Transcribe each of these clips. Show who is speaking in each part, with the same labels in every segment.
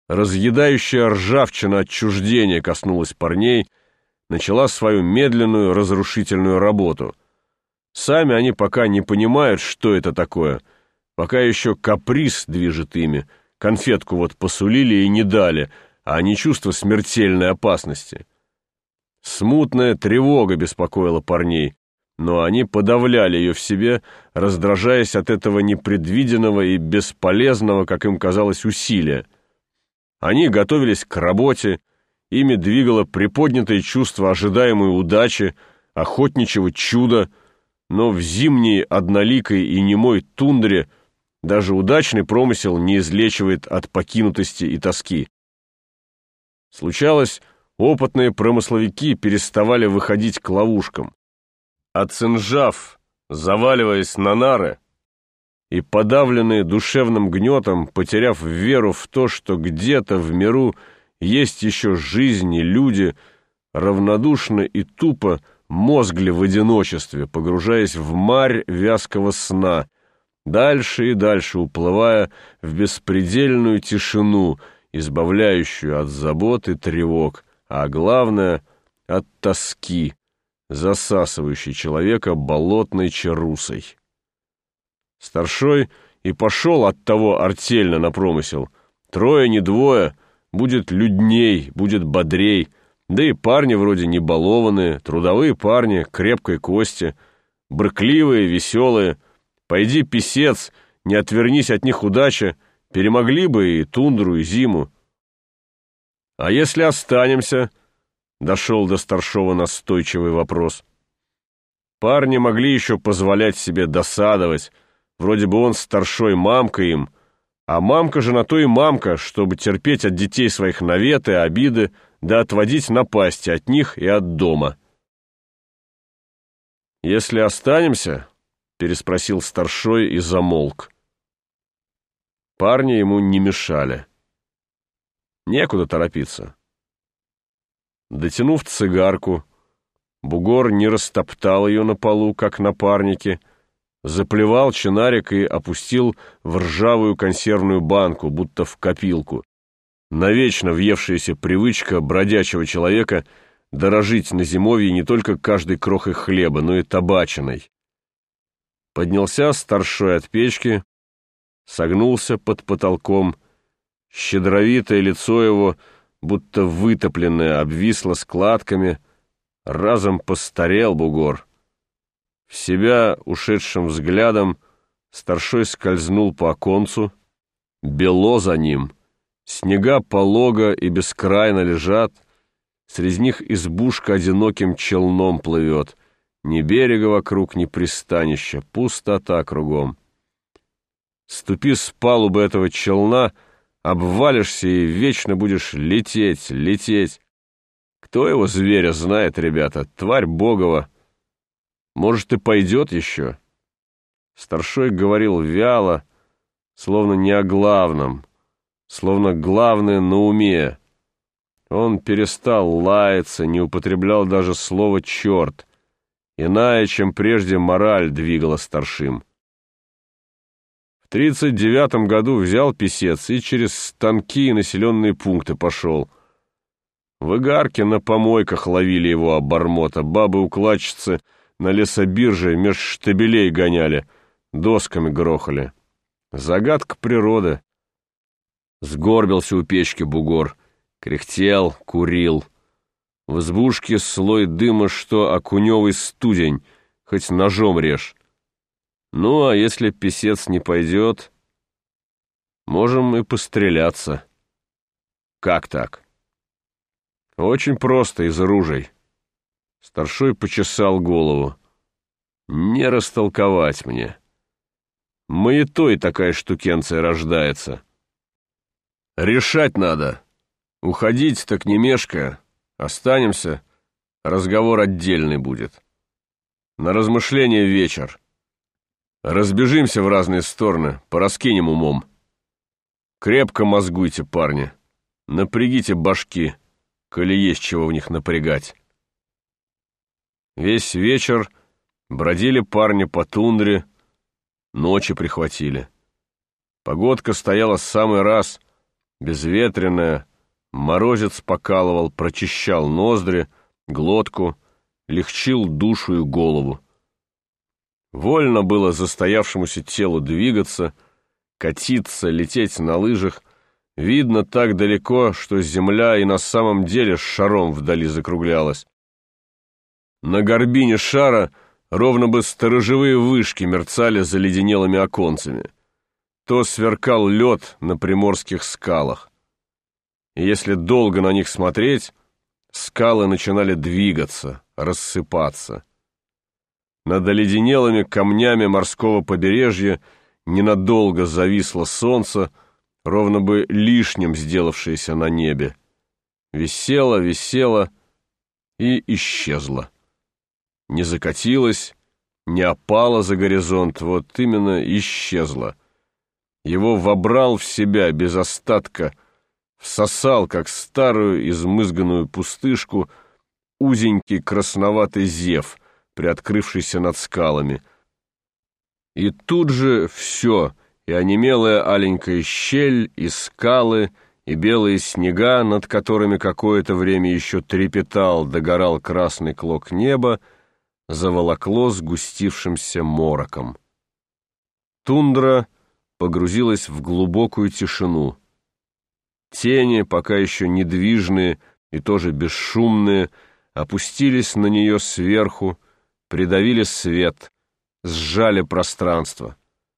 Speaker 1: Разъедающая ржавчина отчуждения коснулась парней, начала свою медленную разрушительную работу. Сами они пока не понимают, что это такое, пока еще каприз движет ими, конфетку вот посулили и не дали, а не чувство смертельной опасности. Смутная тревога беспокоила парней, но они подавляли ее в себе, раздражаясь от этого непредвиденного и бесполезного, как им казалось, усилия. Они готовились к работе, ими двигало приподнятое чувство ожидаемой удачи, охотничьего чуда, но в зимней одноликой и немой тундре даже удачный промысел не излечивает от покинутости и тоски. Случалось, опытные промысловики переставали выходить к ловушкам. Оцинжав, заваливаясь на нары, и подавленные душевным гнетом, потеряв веру в то, что где-то в миру есть еще жизнь и люди, равнодушно и тупо мозгли в одиночестве, погружаясь в марь вязкого сна, дальше и дальше уплывая в беспредельную тишину, избавляющую от забот и тревог, а главное — от тоски, засасывающей человека болотной чарусой. Старшой и пошел от того артельно на промысел. Трое, не двое, будет людней, будет бодрей, да и парни вроде не балованные, трудовые парни, крепкой кости, брыкливые, веселые. Пойди, писец, не отвернись от них удача, перемогли бы и тундру, и зиму. А если останемся? Дошел до старшего настойчивый вопрос. Парни могли еще позволять себе досадовать, вроде бы он старшой мамка им, а мамка же на то и мамка, чтобы терпеть от детей своих наветы, обиды, да отводить напасти от них и от дома. «Если останемся?» — переспросил старшой и замолк. Парни ему не мешали. Некуда торопиться. Дотянув цигарку, бугор не растоптал ее на полу, как напарники, заплевал чинарик и опустил в ржавую консервную банку, будто в копилку. Навечно въевшаяся привычка бродячего человека дорожить на зимовье не только каждой крохой хлеба, но и табачиной. Поднялся старшой от печки, согнулся под потолком, щедровитое лицо его, будто вытопленное, обвисло складками, разом постарел бугор. В себя ушедшим взглядом старшой скользнул по оконцу, бело за ним, снега полого и бескрайно лежат, среди них избушка одиноким челном плывет, ни берега вокруг, ни пристанища, пустота кругом. Ступи с палубы этого челна, обвалишься и вечно будешь лететь, лететь. Кто его зверя знает, ребята, тварь богова. Может, и пойдет еще. Старшой говорил вяло, словно не о главном, словно главное на уме. Он перестал лаяться, не употреблял даже слово «черт». Иная, чем прежде, мораль двигала старшим. В 39-м году взял писец и через станки и населенные пункты пошел. В Игарке на помойках ловили его обормота, бабы-укладчицы на лесобирже меж штабелей гоняли, досками грохали. Загадка природы. Сгорбился у печки бугор, кряхтел, курил. В избушке слой дыма, что окуневый студень, хоть ножом режь. Ну, а если писец не пойдет, можем и постреляться. Как так? Очень просто, из ружей. Старшой почесал голову. Не растолковать мне. Маятой такая штукенция рождается. Решать надо. Уходить так не мешкая. Останемся, разговор отдельный будет. На размышление вечер. Разбежимся в разные стороны, пораскинем умом. Крепко мозгуйте, парни. Напрягите башки, коли есть чего в них напрягать. Весь вечер бродили парни по тундре, ночи прихватили. Погодка стояла в самый раз, безветренная, морозец покалывал, прочищал ноздри, глотку, легчил душу и голову. Вольно было застоявшемуся телу двигаться, катиться, лететь на лыжах. Видно так далеко, что земля и на самом деле шаром вдали закруглялась. На горбине шара ровно бы сторожевые вышки мерцали заледенелыми оконцами. То сверкал лед на приморских скалах. И если долго на них смотреть, скалы начинали двигаться, рассыпаться. Над оледенелыми камнями морского побережья ненадолго зависло солнце, ровно бы лишним сделавшееся на небе. Висело, висело и исчезло. Не закатилось, не опало за горизонт, вот именно исчезло. Его вобрал в себя без остатка, всосал, как старую измызганную пустышку, узенький красноватый зев, приоткрывшийся над скалами. И тут же все, и онемелая аленькая щель, и скалы, и белые снега, над которыми какое-то время еще трепетал, догорал красный клок неба, заволокло сгустившимся мороком. Тундра погрузилась в глубокую тишину. Тени, пока еще недвижные и тоже бесшумные, опустились на нее сверху, придавили свет, сжали пространство.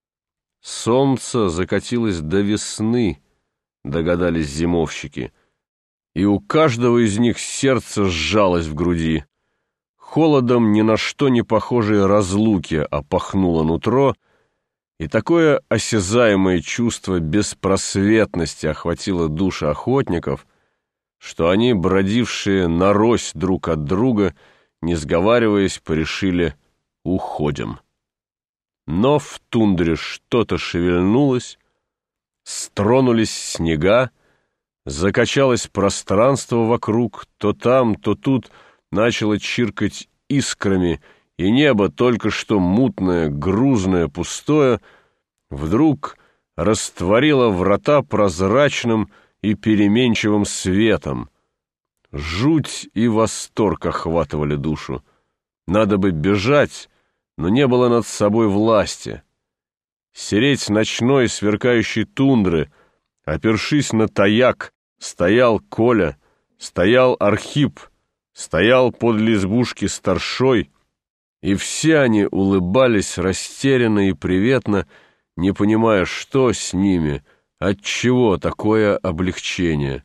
Speaker 1: Солнце закатилось до весны, догадались зимовщики, и у каждого из них сердце сжалось в груди. Холодом ни на что не похожей разлуки опахнуло нутро, и такое осязаемое чувство беспросветности охватило души охотников, что они, бродившие нарось друг от друга, не сговариваясь, порешили «уходим». Но в тундре что-то шевельнулось, стронулись снега, закачалось пространство вокруг, то там, то тут начало чиркать искрами, и небо, только что мутное, грузное, пустое, вдруг растворило врата прозрачным и переменчивым светом. Жуть и восторг охватывали душу. Надо бы бежать, но не было над собой власти. Сереть ночной сверкающей тундры, опершись на таяк, стоял Коля, стоял Архип, стоял подле избушки старшой, и все они улыбались растерянно и приветно, не понимая, что с ними, отчего такое облегчение.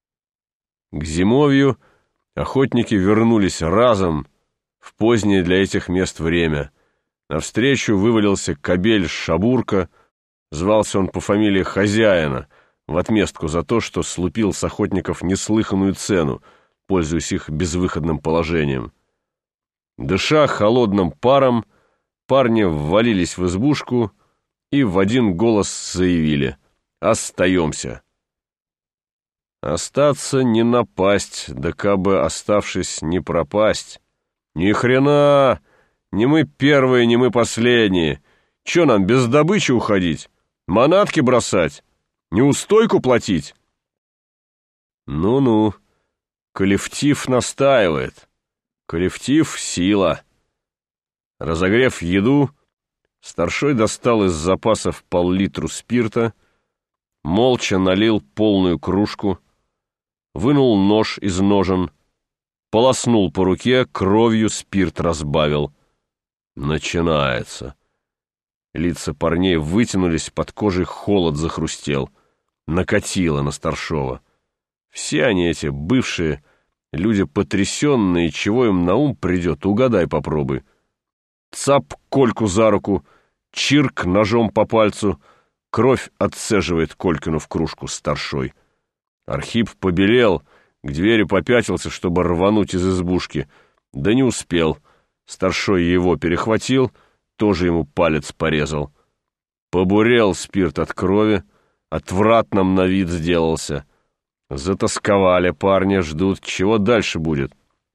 Speaker 1: К зимовью охотники вернулись разом, в позднее для этих мест время. Навстречу вывалился кобель Шабурка, звался он по фамилии Хозяина, в отместку за то, что слупил с охотников неслыханную цену, пользуясь их безвыходным положением. Дыша холодным паром, парни ввалились в избушку и в один голос заявили: «Остаемся». Остаться не напасть, да кабы оставшись не пропасть. Ни хрена! Не мы первые, не мы последние. Че нам, без добычи уходить? Манатки бросать? Неустойку платить? Ну-ну, коллектив настаивает. Коллектив — сила. Разогрев еду, старшой достал из запасов пол-литру спирта, молча налил полную кружку, вынул нож из ножен, полоснул по руке, кровью спирт разбавил. Начинается. Лица парней вытянулись, под кожей холод захрустел. Накатило на старшова. Все они эти бывшие, люди потрясенные, чего им на ум придет, угадай попробуй. Цап Кольку за руку, чирк ножом по пальцу, кровь отцеживает Колькину в кружку старшой. Архип побелел, к двери попятился, чтобы рвануть из избушки, да не успел. Старшой его перехватил, тоже ему палец порезал. Побурел спирт от крови, отвратным на вид сделался. Затасковали парни, ждут, чего дальше будет.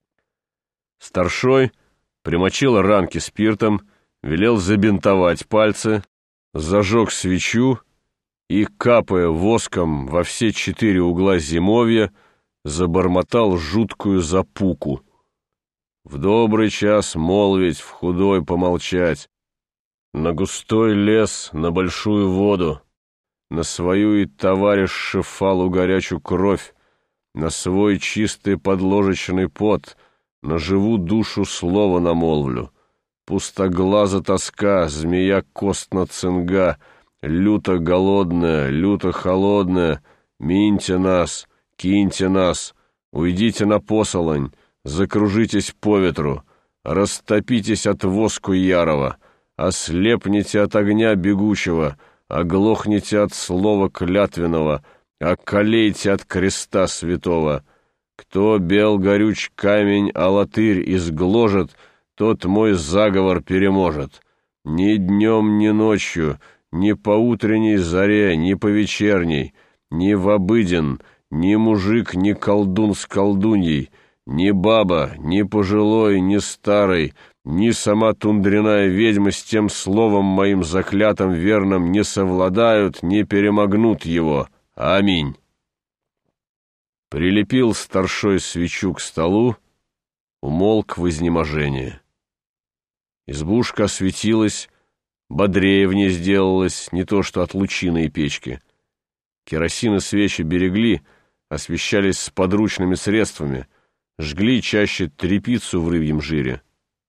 Speaker 1: Старшой примочил ранки спиртом, велел забинтовать пальцы, зажег свечу и, капая воском во все 4 угла зимовья, забормотал жуткую запуку. В добрый час молвить, в худой помолчать, на густой лес, на большую воду, на свою и товарища фалу горячую кровь, на свой чистый подложечный пот, на живу душу слово намолвлю. Пустоглаза тоска, змея костно-цинга, люто голодная, люто холодная, миньте нас, киньте нас, уйдите на посолонь, закружитесь по ветру, растопитесь от воску ярого, ослепните от огня бегучего, оглохните от слова клятвенного, околейте от креста святого. Кто бел горюч камень, а латырь изгложет, тот мой заговор переможет. Ни днем, ни ночью, ни по утренней заре, ни по вечерней, ни в обыден, ни мужик, ни колдун с колдуньей, ни баба, ни пожилой, ни старый, ни сама тундряная ведьма с тем словом моим заклятым верным не совладают, не перемогнут его. Аминь. Прилепил старшой свечу к столу, умолк в изнеможении. Избушка осветилась, бодрее в ней сделалась, не то что от лучины и печки. Керосин и свечи берегли, освещались с подручными средствами, жгли чаще тряпицу в рыбьем жире.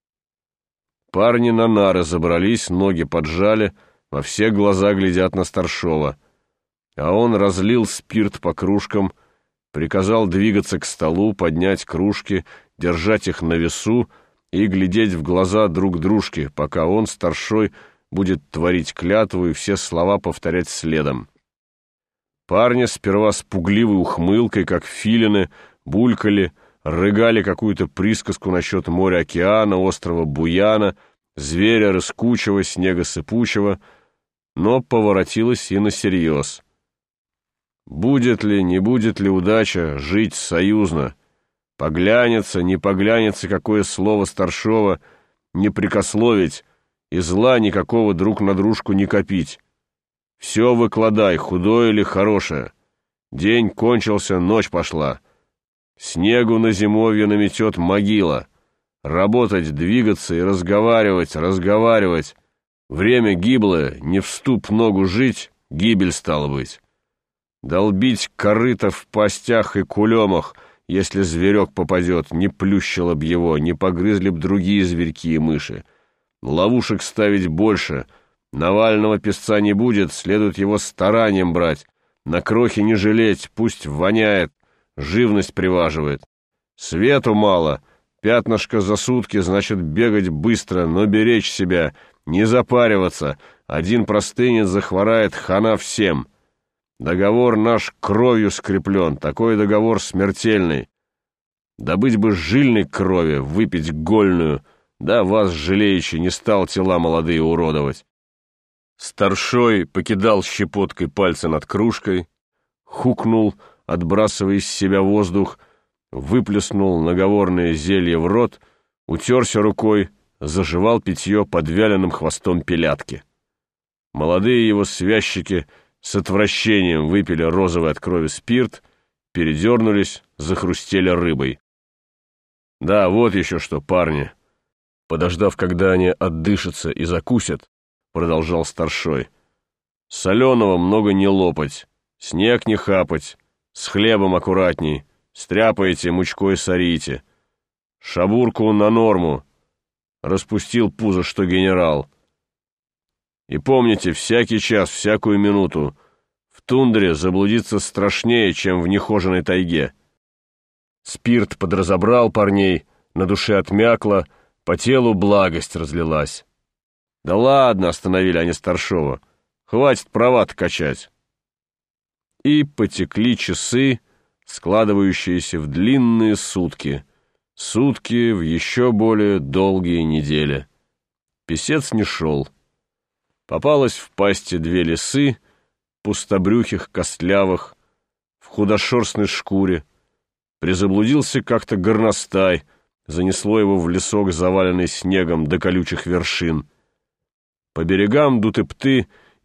Speaker 1: Парни на нары забрались, ноги поджали, во все глаза глядят на старшова. А он разлил спирт по кружкам, приказал двигаться к столу, поднять кружки, держать их на весу и глядеть в глаза друг дружке, пока он, старшой, будет творить клятву и все слова повторять следом. Парни сперва с пугливой ухмылкой, как филины, булькали, рыгали какую-то присказку насчет моря-океана, острова Буяна, зверя рыскучего, снега сыпучего, но поворотилось и насерьез. Будет ли, не будет ли удача жить союзно? Поглянется, не поглянется, какое слово старшего не прикословить, и зла никакого друг на дружку не копить. Все выкладай, худое или хорошее. День кончился, ночь пошла. Снегу на зимовье наметет могила. Работать, двигаться и разговаривать. Время гиблое, не вступ ногу жить, гибель стала быть. Долбить корыто в пастях и кулемах, если зверек попадет, не плющило б его, не погрызли б другие зверьки и мыши. Ловушек ставить больше. Навального песца не будет, следует его старанием брать. На крохи не жалеть, пусть воняет, живность приваживает. Свету мало, пятнышко за сутки, значит бегать быстро, но беречь себя, не запариваться. Один простынет, захворает, хана всем. Договор наш кровью скреплен, такой договор смертельный. Добыть бы жильной крови, выпить гольную, да вас, жалеючи, не стал тела молодые уродовать. Старшой покидал щепоткой пальцы над кружкой, хукнул, отбрасывая из себя воздух, выплеснул наговорное зелье в рот, утерся рукой, заживал питье под вяленым хвостом пилятки. Молодые его связчики с отвращением выпили розовый от крови спирт, передернулись, захрустели рыбой. Да, вот еще что, парни. Подождав, когда они отдышатся и закусят, продолжал старшой. Соленого много не лопать, снег не хапать, с хлебом аккуратней, стряпаете, мучкой сорите. Шабурку на норму. Распустил пузо, что генерал. И помните, всякий час, всякую минуту, в тундре заблудиться страшнее, чем в нехоженой тайге. Спирт подразобрал парней, на душе отмякло, по телу благость разлилась. Да ладно, остановили они старшова, хватит права-то качать. И потекли часы, складывающиеся в длинные сутки, сутки в еще более долгие недели. Песец не шел. Попалось в пасти 2 лисы, пустобрюхих, костлявых, в худошерстной шкуре. Призаблудился как-то горностай, занесло его в лесок, заваленный снегом до колючих вершин. По берегам дуты пты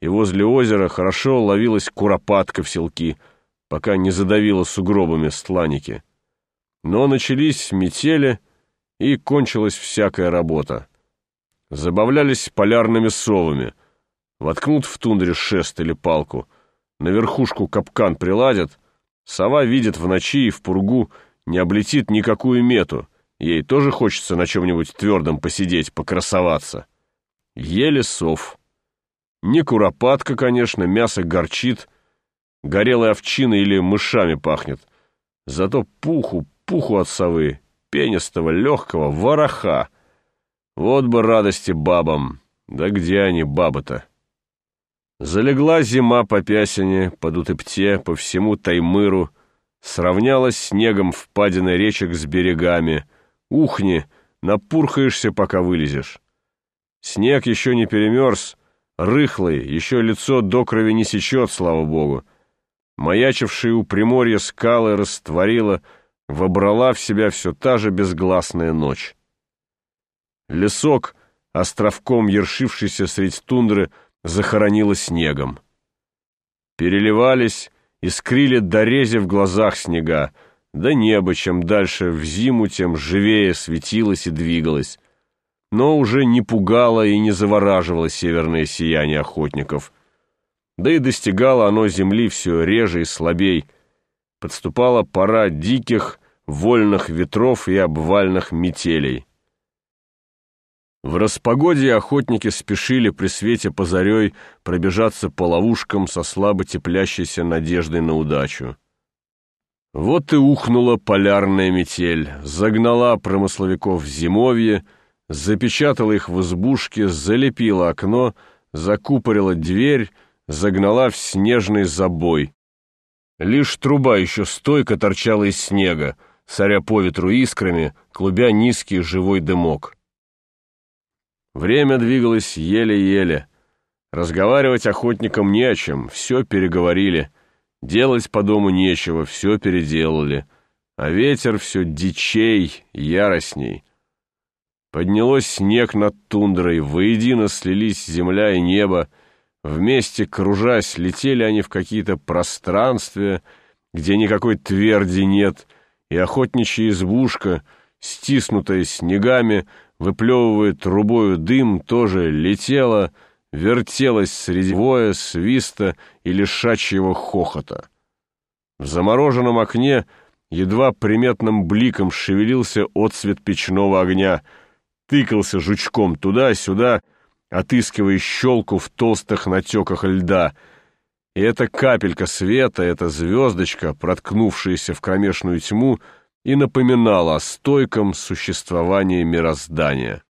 Speaker 1: и возле озера хорошо ловилась куропатка в селки, пока не задавила сугробами стланники. Но начались метели, и кончилась всякая работа. Забавлялись полярными совами. Воткнут в тундре шест или палку, на верхушку капкан приладят, сова видит в ночи и в пургу, не облетит никакую мету, ей тоже хочется на чем-нибудь твердом посидеть, покрасоваться. Ели сов. Не куропатка, конечно, мясо горчит, горелой овчиной или мышами пахнет, зато пуху от совы, пенистого, легкого, вороха. Вот бы радости бабам, да где они, бабы-то? Залегла зима по Пясине, по Дутепте, по всему Таймыру, сравнялась снегом впадины речек с берегами. Ухни, напурхаешься, пока вылезешь. Снег еще не перемерз, рыхлый, еще лицо до крови не сечет, слава богу. Маячившие у приморья скалы растворила, вобрала в себя все та же безгласная ночь. Лесок, островком ершившийся средь тундры, захоронило снегом. Переливались, искрили дорези в глазах снега, да небо, чем дальше в зиму, тем живее светилось и двигалось, но уже не пугало и не завораживало северное сияние охотников. Да и достигало оно земли все реже и слабей. Подступала пора диких, вольных ветров и обвальных метелей. В распогодье охотники спешили при свете позарей пробежаться по ловушкам со слабо теплящейся надеждой на удачу. Вот и ухнула полярная метель, загнала промысловиков в зимовье, запечатала их в избушке, залепила окно, закупорила дверь, загнала в снежный забой. Лишь труба еще стойко торчала из снега, соря по ветру искрами, клубя низкий живой дымок. Время двигалось еле-еле. Разговаривать охотникам не о чем, все переговорили. Делать по дому нечего, все переделали. А ветер все дичей, яростней. Поднялось снег над тундрой, воедино слились земля и небо. Вместе, кружась, летели они в какие-то пространствия, где никакой тверди нет, и охотничья избушка, стиснутая снегами, выплевывая трубою дым, тоже летела, вертелась среди воя, свиста и лишачьего хохота. В замороженном окне едва приметным бликом шевелился отсвет печного огня, тыкался жучком туда-сюда, отыскивая щелку в толстых натеках льда. И эта капелька света, эта звездочка, проткнувшаяся в кромешную тьму, и напоминала о стойком существовании мироздания.